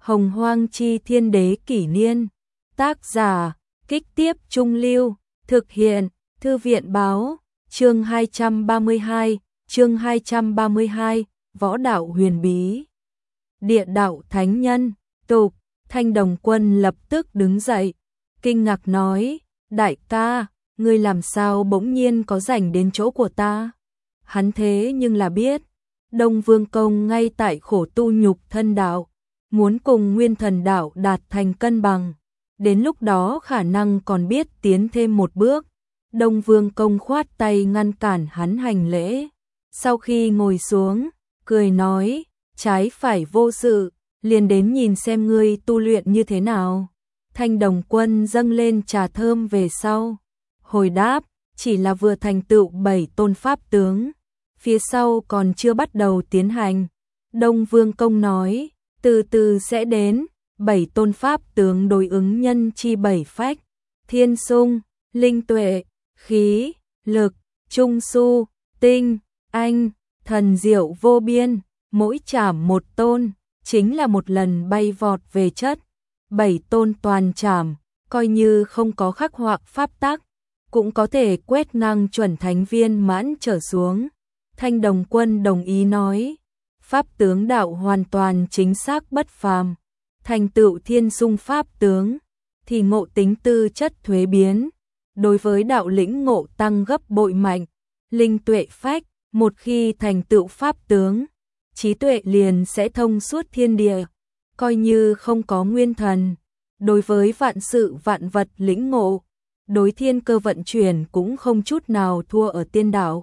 Hồng Hoang Chi Thiên Đế Kỷ Niên. Tác giả, Kích Tiếp Trung Lưu. Thực hiện, Thư viện Báo. Chương 232, Võ đạo huyền bí. Địa đạo thánh nhân, tục. Thanh Đồng Quân lập tức đứng dậy, kinh ngạc nói, đại ca, ngươi làm sao bỗng nhiên có rảnh đến chỗ của ta? Hắn thế nhưng là biết, Đông Vương Công ngay tại khổ tu nhục thân đạo, muốn cùng Nguyên Thần đạo đạt thành cân bằng, đến lúc đó khả năng còn biết tiến thêm một bước. Đông Vương Công khoát tay ngăn cản hắn hành lễ, sau khi ngồi xuống, cười nói, trái phải vô sự, liền đến nhìn xem ngươi tu luyện như thế nào. Thanh Đồng Quân dâng lên trà thơm về sau, hồi đáp, chỉ là vừa thành tựu 7 tôn pháp tướng, phía sau còn chưa bắt đầu tiến hành. Đông Vương Công nói, từ từ sẽ đến, 7 tôn pháp tướng đối ứng nhân chi 7 phách, thiên sung, linh tuệ, khí, lực, trung su, tinh, anh, thần diệu vô biên, mỗi trảm một tôn, chính là một lần bay vọt về chất. 7 tôn toàn trảm, coi như không có khắc họa pháp tắc, cũng có thể quét ngang chuẩn thánh viên mãn trở xuống. Thanh Đồng Quân đồng ý nói, pháp tướng đạo hoàn toàn chính xác bất phàm, thành tựu thiên sung pháp tướng, thì ngộ tính tư chất thuế biến, đối với đạo lĩnh ngộ tăng gấp bội mạnh. Linh tuệ phách, một khi thành tựu pháp tướng, trí tuệ liền sẽ thông suốt thiên địa, coi như không có nguyên thần, đối với vạn sự vạn vật lĩnh ngộ, đối thiên cơ vận chuyển cũng không chút nào thua ở tiên đạo.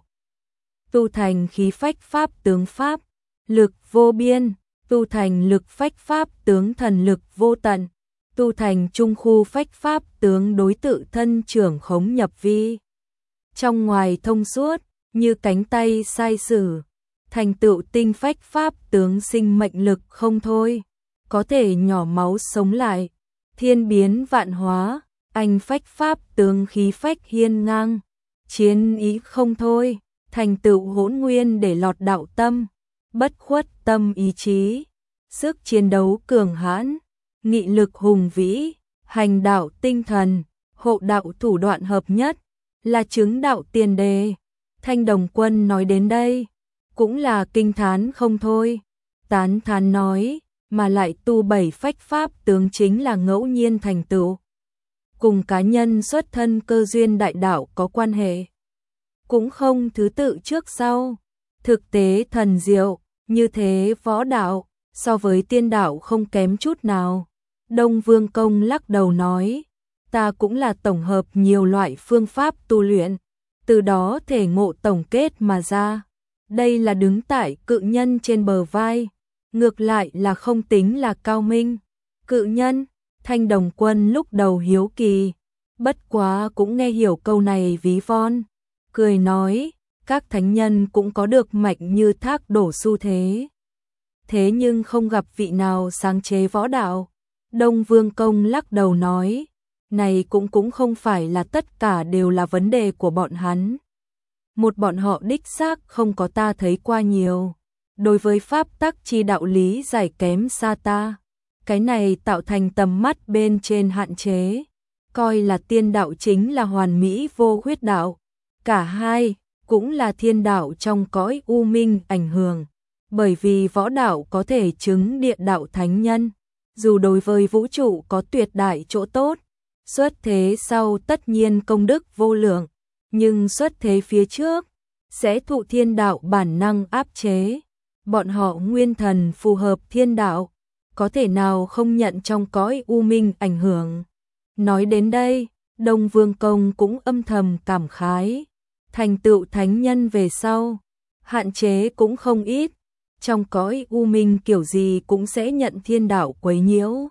Tu thành khí phách pháp tướng pháp, lực vô biên, tu thành lực phách pháp tướng thần lực vô tận, tu thành trung khu phách pháp tướng đối tự thân trưởng khống nhập vi. Trong ngoài thông suốt, như cánh tay sai sử, thành tựu tinh phách pháp tướng sinh mệnh lực không thôi, có thể nhỏ máu sống lại, thiên biến vạn hóa, anh phách pháp tướng khí phách hiên ngang, chiến ý không thôi, thành tựu hỗn nguyên để lọt đạo tâm, bất khuất tâm ý chí, sức chiến đấu cường hãn, nghị lực hùng vĩ, hành đạo tinh thần, hộ đạo thủ đoạn hợp nhất, là chứng đạo tiền đề. Thanh Đồng Quân nói đến đây, cũng là kinh thán không thôi, tán thán nói, mà lại tu 7 phách pháp tướng chính là ngẫu nhiên thành tựu, cùng cá nhân xuất thân cơ duyên đại đạo có quan hệ, cũng không thứ tự trước sau, thực tế thần diệu, như thế võ đạo, so với tiên đạo không kém chút nào. Đông Vương Công lắc đầu nói, ta cũng là tổng hợp nhiều loại phương pháp tu luyện, từ đó thể ngộ tổng kết mà ra. Đây là đứng tại cự nhân trên bờ vai, ngược lại là không tính là cao minh. Cự nhân, Thanh Đồng Quân lúc đầu hiếu kỳ, bất quá cũng nghe hiểu câu này ví von, cười nói, các thánh nhân cũng có được mạch như thác đổ xu thế. Thế nhưng không gặp vị nào sáng chế võ đạo. Đông Vương Công lắc đầu nói, này cũng không phải là tất cả đều là vấn đề của bọn hắn. Một bọn họ đích xác không có ta thấy qua nhiều. Đối với pháp tắc chi đạo lý giải kém xa ta. Cái này tạo thành tầm mắt bên trên hạn chế. Coi là tiên đạo chính là hoàn mỹ vô khuyết đạo. Cả hai cũng là thiên đạo trong cõi u minh ảnh hưởng. Bởi vì võ đạo có thể chứng địa đạo thánh nhân. Dù đối với vũ trụ có tuyệt đại chỗ tốt, xuất thế sau tất nhiên công đức vô lượng, nhưng xuất thế phía trước sẽ thụ thiên đạo bản năng áp chế. Bọn họ nguyên thần phù hợp thiên đạo, có thể nào không nhận trong cõi u minh ảnh hưởng. Nói đến đây, Đông Vương Công cũng âm thầm cảm khái, thành tựu thánh nhân về sau, hạn chế cũng không ít. Trong cõi u minh kiểu gì cũng sẽ nhận thiên đạo quấy nhiễu.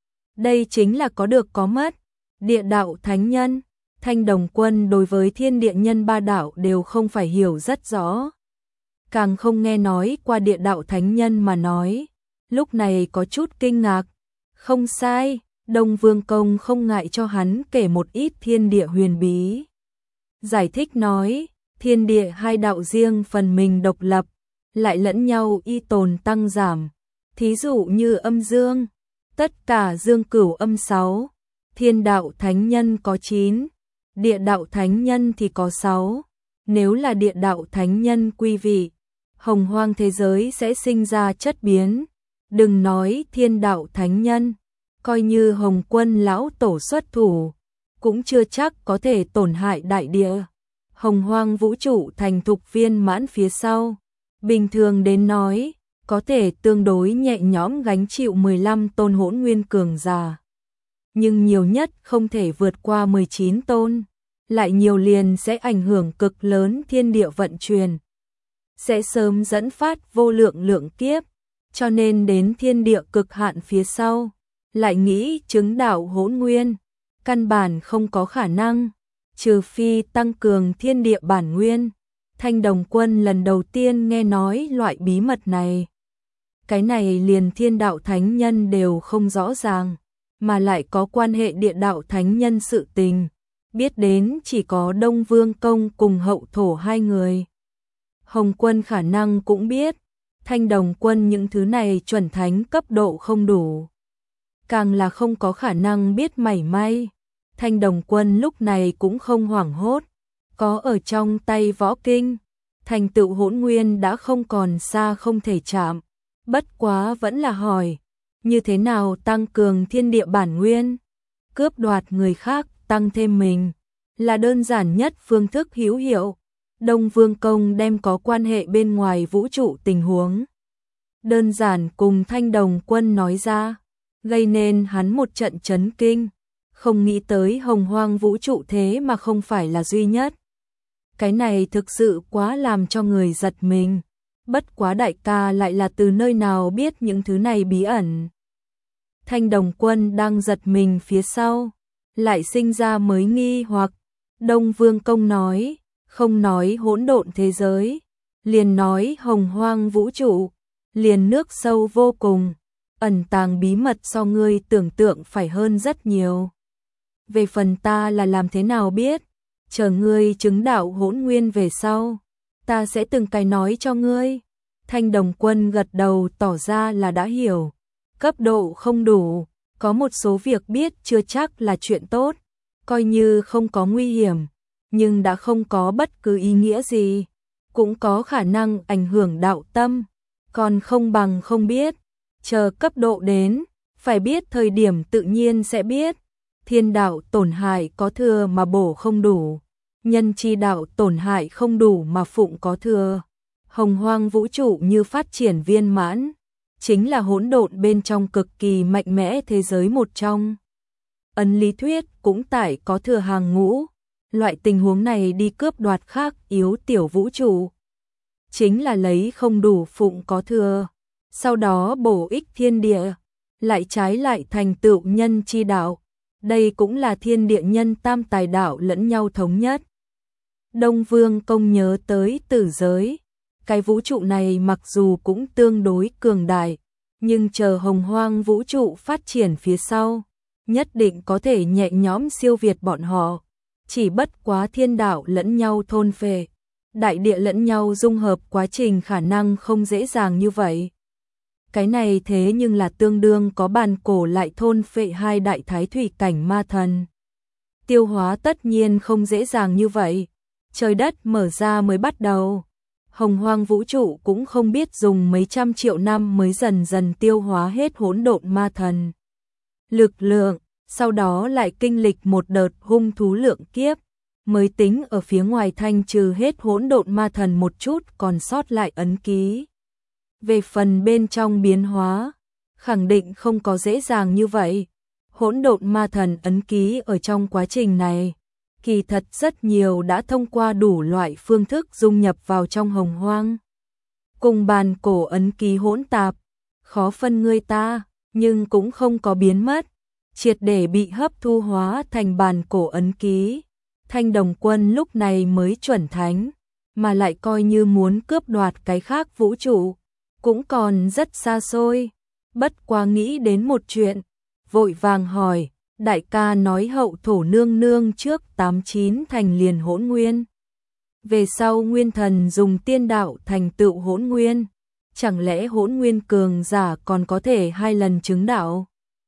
Đây chính là có được có mất. Địa đạo thánh nhân, Thanh Đồng Quân đối với thiên địa nhân ba đạo đều không phải hiểu rất rõ. Càng không nghe nói qua địa đạo thánh nhân mà nói. Lúc này có chút kinh ngạc. Không sai, Đông Vương Công không ngại cho hắn kể một ít thiên địa huyền bí. Giải thích nói, thiên địa hai đạo riêng phần mình độc lập, lại lẫn nhau y tồn tăng giảm. Thí dụ như âm dương, Tất cả dương cửu âm 6, thiên đạo thánh nhân có 9, địa đạo thánh nhân thì có 6. Nếu là địa đạo thánh nhân quy vị, hồng hoang thế giới sẽ sinh ra chất biến. Đừng nói thiên đạo thánh nhân, coi như Hồng Quân lão tổ xuất thủ, cũng chưa chắc có thể tổn hại đại địa. Hồng hoang vũ trụ thành thục viên mãn phía sau, bình thường đến nói, có thể tương đối nhẹ nhõm gánh chịu 15 tôn hỗn nguyên cường giả. Nhưng nhiều nhất không thể vượt qua 19 tôn, lại nhiều liền sẽ ảnh hưởng cực lớn thiên địa vận chuyển. Sẽ sớm dẫn phát vô lượng lượng kiếp, cho nên đến thiên địa cực hạn phía sau, lại nghĩ chứng đạo hỗn nguyên, căn bản không có khả năng, trừ phi tăng cường thiên địa bản nguyên. Thanh Đồng Quân lần đầu tiên nghe nói loại bí mật này. Cái này liền thiên đạo thánh nhân đều không rõ ràng, mà lại có quan hệ địa đạo thánh nhân sự tình. Biết đến chỉ có Đông Vương Công cùng Hậu Thổ hai người. Hồng Quân khả năng cũng biết, Thanh Đồng Quân những thứ này chuẩn thánh cấp độ không đủ. Càng là không có khả năng biết mảy may. Thanh Đồng Quân lúc này cũng không hoảng hốt, có ở trong tay võ kinh, thành tựu hỗn nguyên đã không còn xa không thể chạm. Bất quá vẫn là hỏi, như thế nào tăng cường thiên địa bản nguyên, cướp đoạt người khác, tăng thêm mình, là đơn giản nhất phương thức hữu hiệu. Đông Vương Công đem có quan hệ bên ngoài vũ trụ tình huống đơn giản cùng Thanh Đồng Quân nói ra, gây nên hắn một trận chấn kinh, không nghĩ tới hồng hoang vũ trụ thế mà không phải là duy nhất. Cái này thực sự quá làm cho người giật mình, bất quá đại ca lại là từ nơi nào biết những thứ này bí ẩn. Thanh Đồng Quân đang giật mình phía sau, lại sinh ra mới nghi hoặc. Đông Vương Công nói, không nói hỗn độn thế giới, liền nói hồng hoang vũ trụ, liền nước sâu vô cùng, ẩn tàng bí mật so ngươi tưởng tượng phải hơn rất nhiều. Về phần ta là làm thế nào biết, chờ ngươi chứng đạo hỗn nguyên về sau, ta sẽ từng cái nói cho ngươi. Thanh Đồng Quân gật đầu tỏ ra là đã hiểu, cấp độ không đủ, có một số việc biết chưa chắc là chuyện tốt, coi như không có nguy hiểm, nhưng đã không có bất cứ ý nghĩa gì, cũng có khả năng ảnh hưởng đạo tâm, còn không bằng không biết, chờ cấp độ đến, phải biết thời điểm tự nhiên sẽ biết. Thiên đạo tổn hại có thừa mà bổ không đủ, nhân chi đạo tổn hại không đủ mà phụng có thừa. Hồng hoang vũ trụ như phát triển viên mãn, chính là hỗn độn bên trong cực kỳ mạnh mẽ thế giới một trong. Ấn lý thuyết cũng tại có thừa hàng ngũ, loại tình huống này đi cướp đoạt khác yếu tiểu vũ trụ, chính là lấy không đủ phụng có thừa, sau đó bổ ích thiên địa, lại trái lại thành tựu nhân chi đạo. Đây cũng là thiên địa nhân tam tài đạo lẫn nhau thống nhất. Đông Vương Công nhớ tới tử giới, cái vũ trụ này mặc dù cũng tương đối cường đại, nhưng chờ hồng hoang vũ trụ phát triển phía sau, nhất định có thể nhẹ nhõm siêu việt bọn họ. Chỉ bất quá thiên đạo lẫn nhau thôn phệ, đại địa lẫn nhau dung hợp quá trình khả năng không dễ dàng như vậy. Cái này thế nhưng là tương đương có bàn cổ lại thôn phệ hai đại thái thủy cảnh ma thần. Tiêu hóa tất nhiên không dễ dàng như vậy, trời đất mở ra mới bắt đầu. Hồng hoang vũ trụ cũng không biết dùng mấy trăm triệu năm mới dần dần tiêu hóa hết hỗn độn ma thần lực lượng, sau đó lại kinh lịch một đợt hung thú lượng kiếp, mới tính ở phía ngoài thanh trừ hết hỗn độn ma thần một chút còn sót lại ấn ký. Về phần bên trong biến hóa, khẳng định không có dễ dàng như vậy. Hỗn độn ma thần ấn ký ở trong quá trình này, kỳ thật rất nhiều đã thông qua đủ loại phương thức dung nhập vào trong hồng hoang. Cùng bàn cổ ấn ký hỗn tạp, khó phân ngươi ta, nhưng cũng không có biến mất, triệt để bị hấp thu hóa thành bàn cổ ấn ký. Thanh Đồng Quân lúc này mới chuẩn thánh, mà lại coi như muốn cướp đoạt cái khác vũ trụ, cũng còn rất xa xôi. Bất quá nghĩ đến một chuyện, vội vàng hỏi, đại ca nói Hậu Thổ nương nương trước 89 thành liền hỗn nguyên. Về sau nguyên thần dùng tiên đạo thành tựu hỗn nguyên, chẳng lẽ hỗn nguyên cường giả còn có thể 2 lần chứng đạo?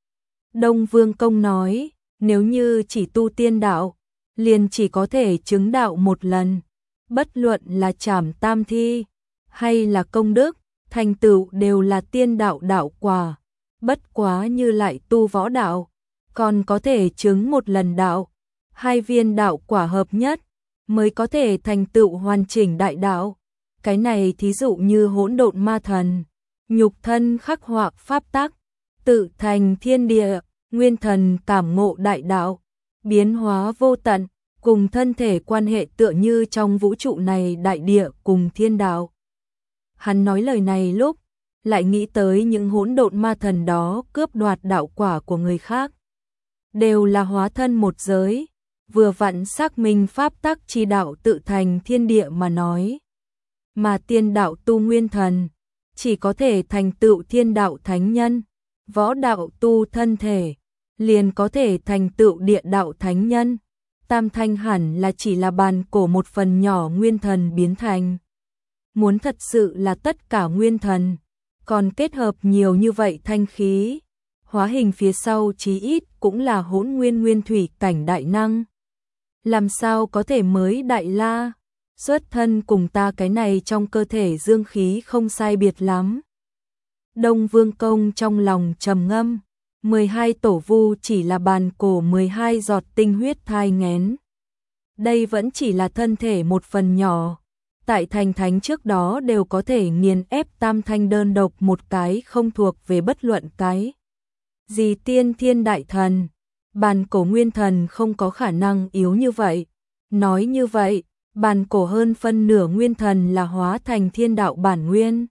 Đông Vương Công nói, nếu như chỉ tu tiên đạo, liền chỉ có thể chứng đạo một lần, bất luận là trảm tam thi, hay là công đức, thành tựu đều là tiên đạo đạo quả, bất quá như lại tu võ đạo, còn có thể chứng một lần đạo, hai viên đạo quả hợp nhất, mới có thể thành tựu hoàn chỉnh đại đạo. Cái này thí dụ như hỗn độn ma thần, nhục thân khắc họa pháp tắc, tự thành thiên địa, nguyên thần cảm ngộ đại đạo, biến hóa vô tận, cùng thân thể quan hệ tựa như trong vũ trụ này đại địa cùng thiên đạo. Hắn nói lời này lúc, lại nghĩ tới những hỗn độn ma thần đó cướp đoạt đạo quả của người khác. Đều là hóa thân một giới, vừa vặn xác minh pháp tắc chi đạo tự thành thiên địa mà nói. Mà tiên đạo tu nguyên thần, chỉ có thể thành tựu thiên đạo thánh nhân, võ đạo tu thân thể, liền có thể thành tựu địa đạo thánh nhân. Tam thanh hẳn là chỉ là bàn cổ một phần nhỏ nguyên thần biến thành. Muốn thật sự là tất cả nguyên thần, còn kết hợp nhiều như vậy thanh khí, hóa hình phía sau chí ít cũng là hỗn nguyên nguyên thủy cảnh đại năng. Làm sao có thể mới đại la, xuất thân cùng ta cái này trong cơ thể dương khí không sai biệt lắm. Đông Vương Công trong lòng trầm ngâm, 12 tổ vu chỉ là bàn cổ 12 giọt tinh huyết thai nghén. Đây vẫn chỉ là thân thể một phần nhỏ, tại thành thánh trước đó đều có thể nghiền ép tam thanh đơn độc một cái không thuộc về bất luận cái gì tiên thiên đại thần. Bàn cổ nguyên thần không có khả năng yếu như vậy. Nói như vậy, bàn cổ hơn phân nửa nguyên thần là hóa thành thiên đạo bản nguyên.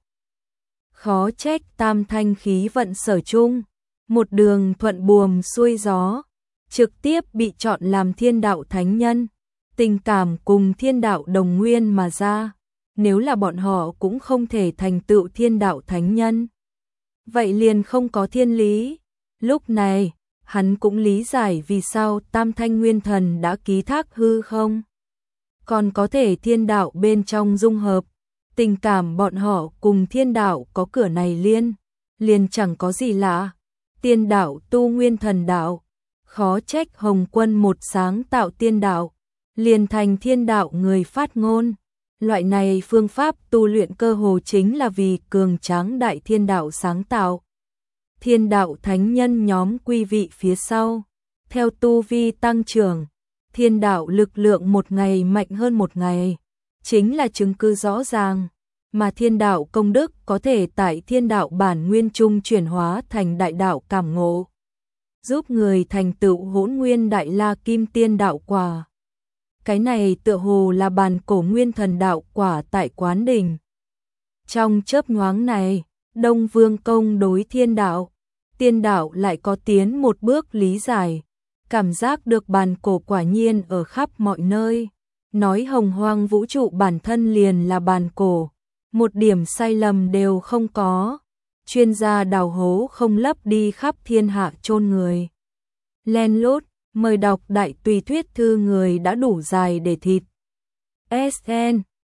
Khó trách tam thanh khí vận sở chung, một đường thuận buồm xuôi gió, trực tiếp bị chọn làm thiên đạo thánh nhân, tình cảm cùng thiên đạo đồng nguyên mà ra. Nếu là bọn họ cũng không thể thành tựu thiên đạo thánh nhân, vậy liền không có thiên lý. Lúc này, hắn cũng lý giải vì sao tam thanh nguyên thần đã ký thác hư không. Còn có thể thiên đạo bên trong dung hợp, tình cảm bọn họ cùng thiên đạo có cửa này liền chẳng có gì lạ. Tiên đạo tu nguyên thần đạo, khó trách Hồng Quân một sáng tạo tiên đạo, liền thành thiên đạo người phát ngôn. Loại này phương pháp tu luyện cơ hồ chính là vì cường tráng đại thiên đạo sáng tạo. Thiên đạo thánh nhân nhóm quy vị phía sau, theo tu vi tăng trưởng, thiên đạo lực lượng một ngày mạnh hơn một ngày, chính là chứng cứ rõ ràng, mà thiên đạo công đức có thể tại thiên đạo bản nguyên trung chuyển hóa thành đại đạo cảm ngộ, giúp người thành tựu hỗn nguyên đại la kim tiên đạo quả. Cái này tựa hồ là bàn cổ nguyên thần đạo quả tại Quán Đỉnh. Trong chớp nhoáng này, Đông Vương Công đối thiên đạo, tiên đạo lại có tiến một bước lý giải, cảm giác được bàn cổ quả nhiên ở khắp mọi nơi. Nói hồng hoang vũ trụ bản thân liền là bàn cổ, một điểm sai lầm đều không có. Chuyên gia đào hố không lấp đi khắp thiên hạ chôn người. Len lút, mời đọc đại tùy thuyết thư người đã đủ dài để thịt. SN